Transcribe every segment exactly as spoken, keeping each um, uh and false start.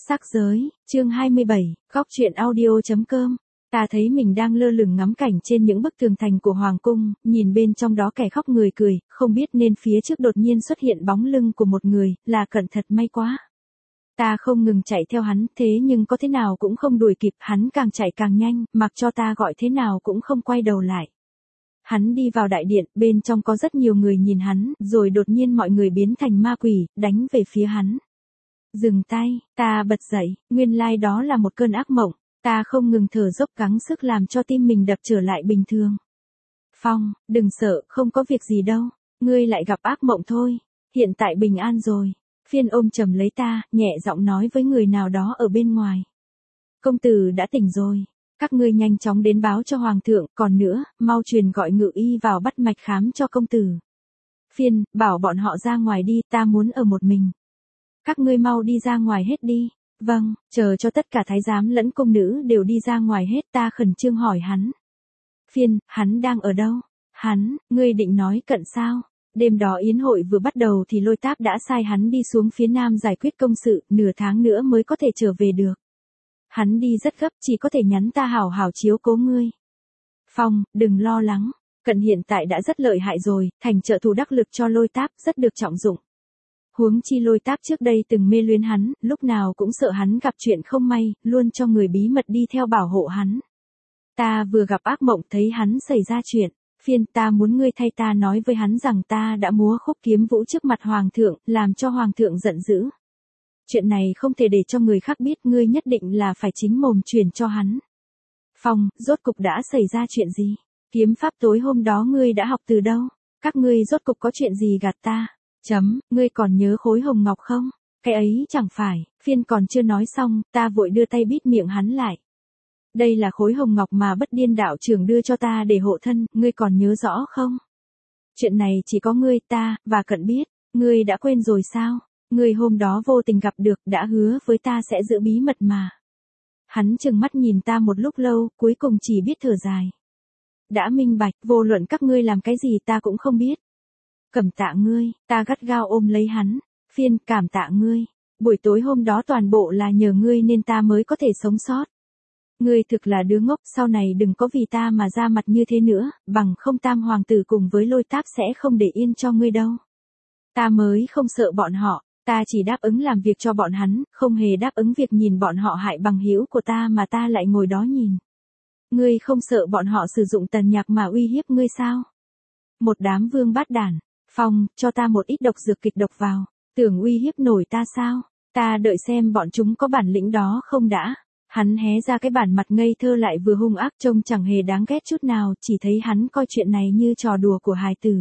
Sắc giới, chương hai mươi bảy, góc truyện audio.com. Ta thấy mình đang lơ lửng ngắm cảnh trên những bức tường thành của Hoàng cung, nhìn bên trong đó kẻ khóc người cười, không biết nên phía trước đột nhiên xuất hiện bóng lưng của một người, là Cận thật may quá. Ta không ngừng chạy theo hắn, thế nhưng có thế nào cũng không đuổi kịp, hắn càng chạy càng nhanh, mặc cho ta gọi thế nào cũng không quay đầu lại. Hắn đi vào đại điện, bên trong có rất nhiều người nhìn hắn, rồi đột nhiên mọi người biến thành ma quỷ, đánh về phía hắn. Dừng tay, ta bật dậy, nguyên lai like đó là một cơn ác mộng, ta không ngừng thở dốc gắng sức làm cho tim mình đập trở lại bình thường. Phong, đừng sợ, không có việc gì đâu, ngươi lại gặp ác mộng thôi, hiện tại bình an rồi. Phiên ôm chầm lấy ta, nhẹ giọng nói với người nào đó ở bên ngoài. Công tử đã tỉnh rồi, các ngươi nhanh chóng đến báo cho hoàng thượng, còn nữa, mau truyền gọi ngự y vào bắt mạch khám cho công tử. Phiên, bảo bọn họ ra ngoài đi, ta muốn ở một mình. Các ngươi mau đi ra ngoài hết đi. Vâng, chờ cho tất cả thái giám lẫn cung nữ đều đi ra ngoài hết, ta khẩn trương hỏi hắn. Phiên, hắn đang ở đâu? Hắn, ngươi định nói Cận sao? Đêm đó yến hội vừa bắt đầu thì Lôi Táp đã sai hắn đi xuống phía nam giải quyết công sự, nửa tháng nữa mới có thể trở về được. Hắn đi rất gấp, chỉ có thể nhắn ta hảo hảo chiếu cố ngươi. Phong, đừng lo lắng, Cận hiện tại đã rất lợi hại rồi, thành trợ thủ đắc lực cho Lôi Táp, rất được trọng dụng. Huống chi Lôi Táp trước đây từng mê luyến hắn, lúc nào cũng sợ hắn gặp chuyện không may, luôn cho người bí mật đi theo bảo hộ hắn. Ta vừa gặp ác mộng thấy hắn xảy ra chuyện. Phiên, ta muốn ngươi thay ta nói với hắn rằng ta đã múa khúc kiếm vũ trước mặt hoàng thượng, làm cho hoàng thượng giận dữ. Chuyện này không thể để cho người khác biết, ngươi nhất định là phải chính mồm truyền cho hắn. Phong, rốt cục đã xảy ra chuyện gì? Kiếm pháp tối hôm đó ngươi đã học từ đâu? Các ngươi rốt cục có chuyện gì gạt ta? Chấm, ngươi còn nhớ khối hồng ngọc không? Cái ấy chẳng phải. Phiên còn chưa nói xong, ta vội đưa tay bít miệng hắn lại. Đây là khối hồng ngọc mà Bất Điên đạo trưởng đưa cho ta để hộ thân, ngươi còn nhớ rõ không? Chuyện này chỉ có ngươi, ta, và Cận biết, ngươi đã quên rồi sao? Ngươi hôm đó vô tình gặp được, đã hứa với ta sẽ giữ bí mật mà. Hắn trừng mắt nhìn ta một lúc lâu, cuối cùng chỉ biết thở dài. Đã minh bạch, vô luận các ngươi làm cái gì ta cũng không biết. Cảm tạ ngươi, ta gắt gao ôm lấy hắn. Phiên, cảm tạ ngươi. Buổi tối hôm đó toàn bộ là nhờ ngươi nên ta mới có thể sống sót. Ngươi thực là đứa ngốc, sau này đừng có vì ta mà ra mặt như thế nữa, bằng không Tam hoàng tử cùng với Lôi Táp sẽ không để yên cho ngươi đâu. Ta mới không sợ bọn họ, ta chỉ đáp ứng làm việc cho bọn hắn, không hề đáp ứng việc nhìn bọn họ hại bằng hữu của ta mà ta lại ngồi đó nhìn. Ngươi không sợ bọn họ sử dụng tần nhạc mà uy hiếp ngươi sao? Một đám vương bát đản. Phong, cho ta một ít độc dược kịch độc vào, tưởng uy hiếp nổi ta sao? Ta đợi xem bọn chúng có bản lĩnh đó không đã. Hắn hé ra cái bản mặt ngây thơ lại vừa hung ác, trông chẳng hề đáng ghét chút nào, chỉ thấy hắn coi chuyện này như trò đùa của hài tử.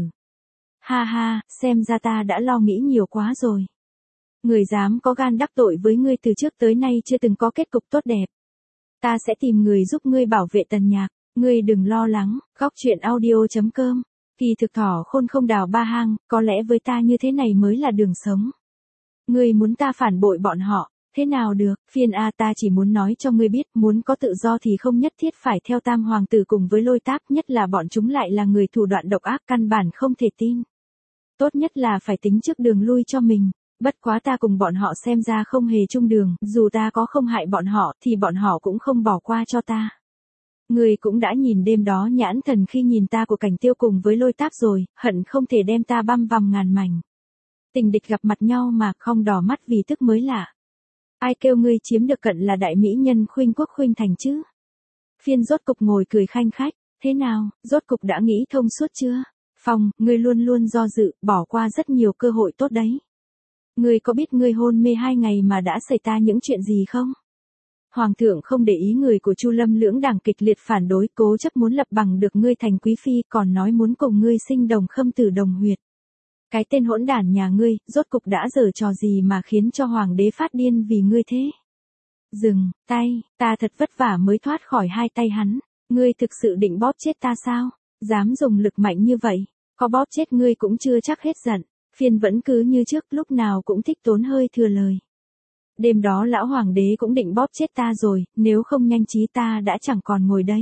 Ha ha, xem ra ta đã lo nghĩ nhiều quá rồi. Người dám có gan đắc tội với ngươi từ trước tới nay chưa từng có kết cục tốt đẹp. Ta sẽ tìm người giúp ngươi bảo vệ Tần Nhạc, ngươi đừng lo lắng. Góc truyện audio.com. Kỳ thực thỏ khôn không đào ba hang, có lẽ với ta như thế này mới là đường sống. Ngươi muốn ta phản bội bọn họ. Thế nào được, Phiên a, ta chỉ muốn nói cho ngươi biết, muốn có tự do thì không nhất thiết phải theo Tam hoàng tử cùng với Lôi Táp, nhất là bọn chúng lại là người thủ đoạn độc ác, căn bản không thể tin. Tốt nhất là phải tính trước đường lui cho mình, bất quá ta cùng bọn họ xem ra không hề chung đường, dù ta có không hại bọn họ thì bọn họ cũng không bỏ qua cho ta. Ngươi cũng đã nhìn đêm đó nhãn thần khi nhìn ta của Cảnh Tiêu cùng với Lôi Táp rồi, hận không thể đem ta băm vằm ngàn mảnh. Tình địch gặp mặt nhau mà không đỏ mắt vì tức mới lạ. Ai kêu ngươi chiếm được Cận là đại mỹ nhân khuynh quốc khuynh thành chứ? Phiên rốt cục ngồi cười khanh khách, thế nào, rốt cục đã nghĩ thông suốt chưa? Phong, ngươi luôn luôn do dự, bỏ qua rất nhiều cơ hội tốt đấy. Ngươi có biết ngươi hôn mê hai ngày mà đã xảy ra những chuyện gì không? Hoàng thượng không để ý người của Chu Lâm lưỡng đảng kịch liệt phản đối, cố chấp muốn lập bằng được ngươi thành quý phi, còn nói muốn cùng ngươi sinh đồng khâm tử đồng huyệt. Cái tên hỗn đản nhà ngươi, rốt cục đã giở trò gì mà khiến cho hoàng đế phát điên vì ngươi thế? Dừng, tay, ta thật vất vả mới thoát khỏi hai tay hắn, ngươi thực sự định bóp chết ta sao? Dám dùng lực mạnh như vậy, có bóp chết ngươi cũng chưa chắc hết giận. Phiên vẫn cứ như trước, lúc nào cũng thích tốn hơi thừa lời. Đêm đó lão hoàng đế cũng định bóp chết ta rồi, nếu không nhanh trí ta đã chẳng còn ngồi đây.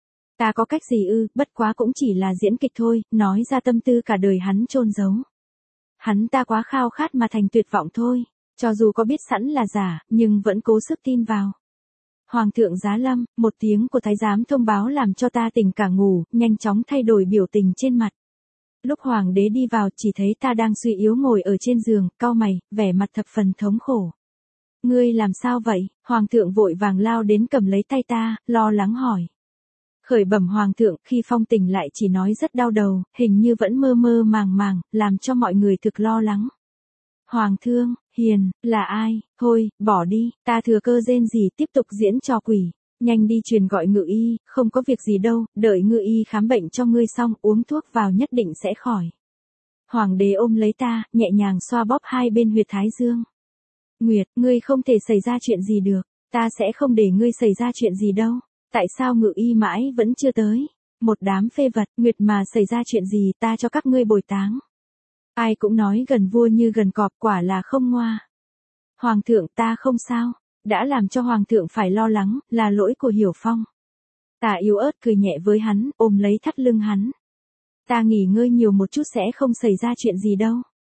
Ta có cách gì ư, bất quá cũng chỉ là diễn kịch thôi, nói ra tâm tư cả đời hắn chôn giấu. Hắn ta quá khao khát mà thành tuyệt vọng thôi. Cho dù có biết sẵn là giả, nhưng vẫn cố sức tin vào. Hoàng thượng giá lâm, một tiếng của thái giám thông báo làm cho ta tỉnh cả ngủ, nhanh chóng thay đổi biểu tình trên mặt. Lúc hoàng đế đi vào chỉ thấy ta đang suy yếu ngồi ở trên giường, cau mày, vẻ mặt thập phần thống khổ. Ngươi làm sao vậy? Hoàng thượng vội vàng lao đến cầm lấy tay ta, lo lắng hỏi. Khởi bẩm hoàng thượng, khi Phong tỉnh lại chỉ nói rất đau đầu, hình như vẫn mơ mơ màng màng, làm cho mọi người thực lo lắng. Hoàng thương, Hiền, là ai? Thôi, bỏ đi, ta thừa cơ rên gì tiếp tục diễn trò quỷ. Nhanh đi truyền gọi ngự y, không có việc gì đâu, đợi ngự y khám bệnh cho ngươi xong, uống thuốc vào nhất định sẽ khỏi. Hoàng đế ôm lấy ta, nhẹ nhàng xoa bóp hai bên huyệt thái dương. Nguyệt, ngươi không thể xảy ra chuyện gì được, ta sẽ không để ngươi xảy ra chuyện gì đâu. Tại sao ngự y mãi vẫn chưa tới? Một đám phê vật, Nguyệt mà xảy ra chuyện gì ta cho các ngươi bồi táng. Ai cũng nói gần vua như gần cọp, quả là không ngoa. Hoàng thượng, ta không sao, đã làm cho hoàng thượng phải lo lắng, là lỗi của Hiểu Phong. Ta yếu ớt cười nhẹ với hắn, ôm lấy thắt lưng hắn. Ta nghỉ ngơi nhiều một chút sẽ không xảy ra chuyện gì đâu.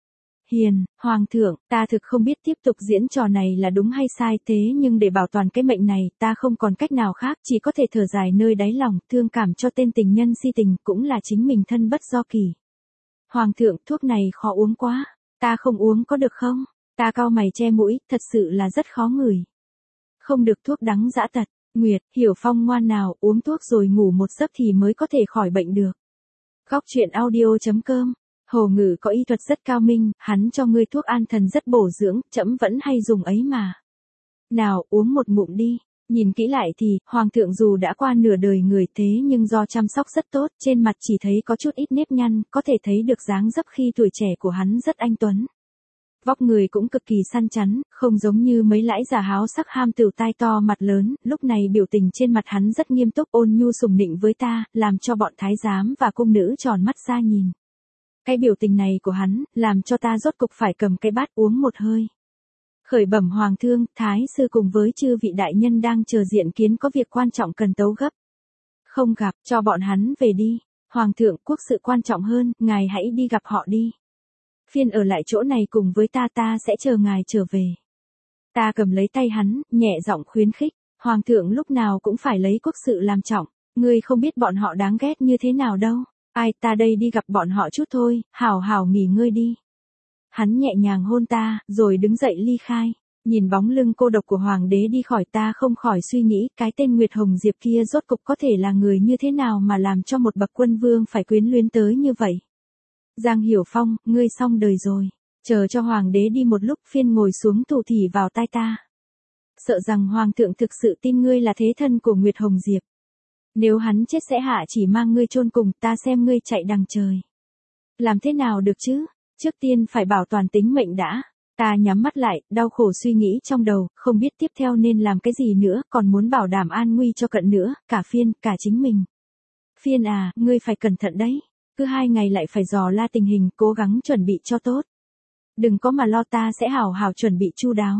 Hiền, hoàng thượng, ta thực không biết tiếp tục diễn trò này là đúng hay sai, thế nhưng để bảo toàn cái mệnh này, ta không còn cách nào khác, chỉ có thể thở dài nơi đáy lòng, thương cảm cho tên tình nhân si tình, cũng là chính mình thân bất do kỳ. Hoàng thượng, thuốc này khó uống quá, ta không uống có được không? Ta cau mày che mũi, thật sự là rất khó ngửi. Không được, thuốc đắng dã tật. Nguyệt, Hiểu Phong ngoan nào, uống thuốc rồi ngủ một giấc thì mới có thể khỏi bệnh được. Góc truyện audio chấm com. Hồ Ngự có y thuật rất cao minh, hắn cho ngươi thuốc an thần rất bổ dưỡng, trẫm vẫn hay dùng ấy mà. Nào, uống một ngụm đi. Nhìn kỹ lại thì, hoàng thượng dù đã qua nửa đời người thế nhưng do chăm sóc rất tốt, trên mặt chỉ thấy có chút ít nếp nhăn, có thể thấy được dáng dấp khi tuổi trẻ của hắn rất anh tuấn. Vóc người cũng cực kỳ săn chắn, không giống như mấy lãi giả háo sắc ham tửu tai to mặt lớn, lúc này biểu tình trên mặt hắn rất nghiêm túc, ôn nhu sủng nịnh với ta, làm cho bọn thái giám và cung nữ tròn mắt ra nhìn. Cái biểu tình này của hắn, làm cho ta rốt cục phải cầm cái bát uống một hơi. Khởi bẩm hoàng thương, thái sư cùng với chư vị đại nhân đang chờ diện kiến có việc quan trọng cần tấu gấp. Không gặp, cho bọn hắn về đi. Hoàng thượng, quốc sự quan trọng hơn, ngài hãy đi gặp họ đi. Phiên ở lại chỗ này cùng với ta, ta sẽ chờ ngài trở về. Ta cầm lấy tay hắn, nhẹ giọng khuyến khích. Hoàng thượng lúc nào cũng phải lấy quốc sự làm trọng. Ngươi không biết bọn họ đáng ghét như thế nào đâu. Ai, ta đây đi gặp bọn họ chút thôi, hảo hảo nghỉ ngơi đi. Hắn nhẹ nhàng hôn ta, rồi đứng dậy ly khai. Nhìn bóng lưng cô độc của hoàng đế đi khỏi, ta không khỏi suy nghĩ, cái tên Nguyệt Hồng Diệp kia rốt cục có thể là người như thế nào mà làm cho một bậc quân vương phải quyến luyến tới như vậy. Giang Hiểu Phong, ngươi xong đời rồi. Chờ cho hoàng đế đi một lúc, phiên ngồi xuống thủ thỉ vào tai ta. Sợ rằng hoàng thượng thực sự tin ngươi là thế thân của Nguyệt Hồng Diệp. Nếu hắn chết sẽ hạ chỉ mang ngươi chôn cùng, ta xem ngươi chạy đằng trời. Làm thế nào được chứ? Trước tiên phải bảo toàn tính mệnh đã. Ta nhắm mắt lại, đau khổ suy nghĩ trong đầu, không biết tiếp theo nên làm cái gì nữa, còn muốn bảo đảm an nguy cho Cận nữa, cả Phiên, cả chính mình. Phiên à, ngươi phải cẩn thận đấy. Cứ hai ngày lại phải dò la tình hình, cố gắng chuẩn bị cho tốt. Đừng có mà lo, ta sẽ hảo hảo chuẩn bị chu đáo.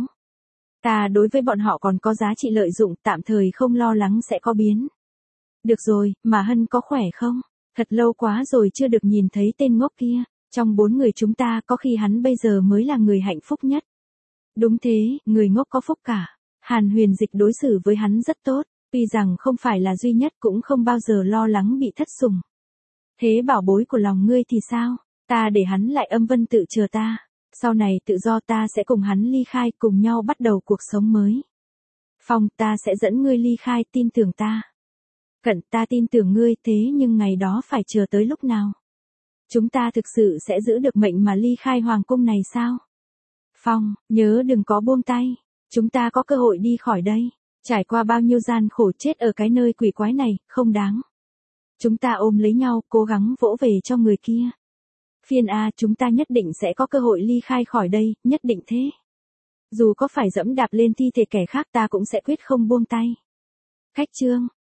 Ta đối với bọn họ còn có giá trị lợi dụng, tạm thời không lo lắng sẽ có biến. Được rồi, mà Hân có khỏe không? Thật lâu quá rồi chưa được nhìn thấy tên ngốc kia. Trong bốn người chúng ta có khi hắn bây giờ mới là người hạnh phúc nhất. Đúng thế, người ngốc có phúc cả. Hàn Huyền Dịch đối xử với hắn rất tốt, tuy rằng không phải là duy nhất cũng không bao giờ lo lắng bị thất sủng. Thế bảo bối của lòng ngươi thì sao? Ta để hắn lại âm vân tự chờ ta. Sau này tự do ta sẽ cùng hắn ly khai, cùng nhau bắt đầu cuộc sống mới. Phong, ta sẽ dẫn ngươi ly khai, tin tưởng ta. Cận, ta tin tưởng ngươi, thế nhưng ngày đó phải chờ tới lúc nào? Chúng ta thực sự sẽ giữ được mệnh mà ly khai hoàng cung này sao? Phong, nhớ đừng có buông tay. Chúng ta có cơ hội đi khỏi đây. Trải qua bao nhiêu gian khổ, chết ở cái nơi quỷ quái này, không đáng. Chúng ta ôm lấy nhau, cố gắng vỗ về cho người kia. Phiên a, chúng ta nhất định sẽ có cơ hội ly khai khỏi đây, nhất định thế. Dù có phải dẫm đạp lên thi thể kẻ khác, ta cũng sẽ quyết không buông tay. Khách chương.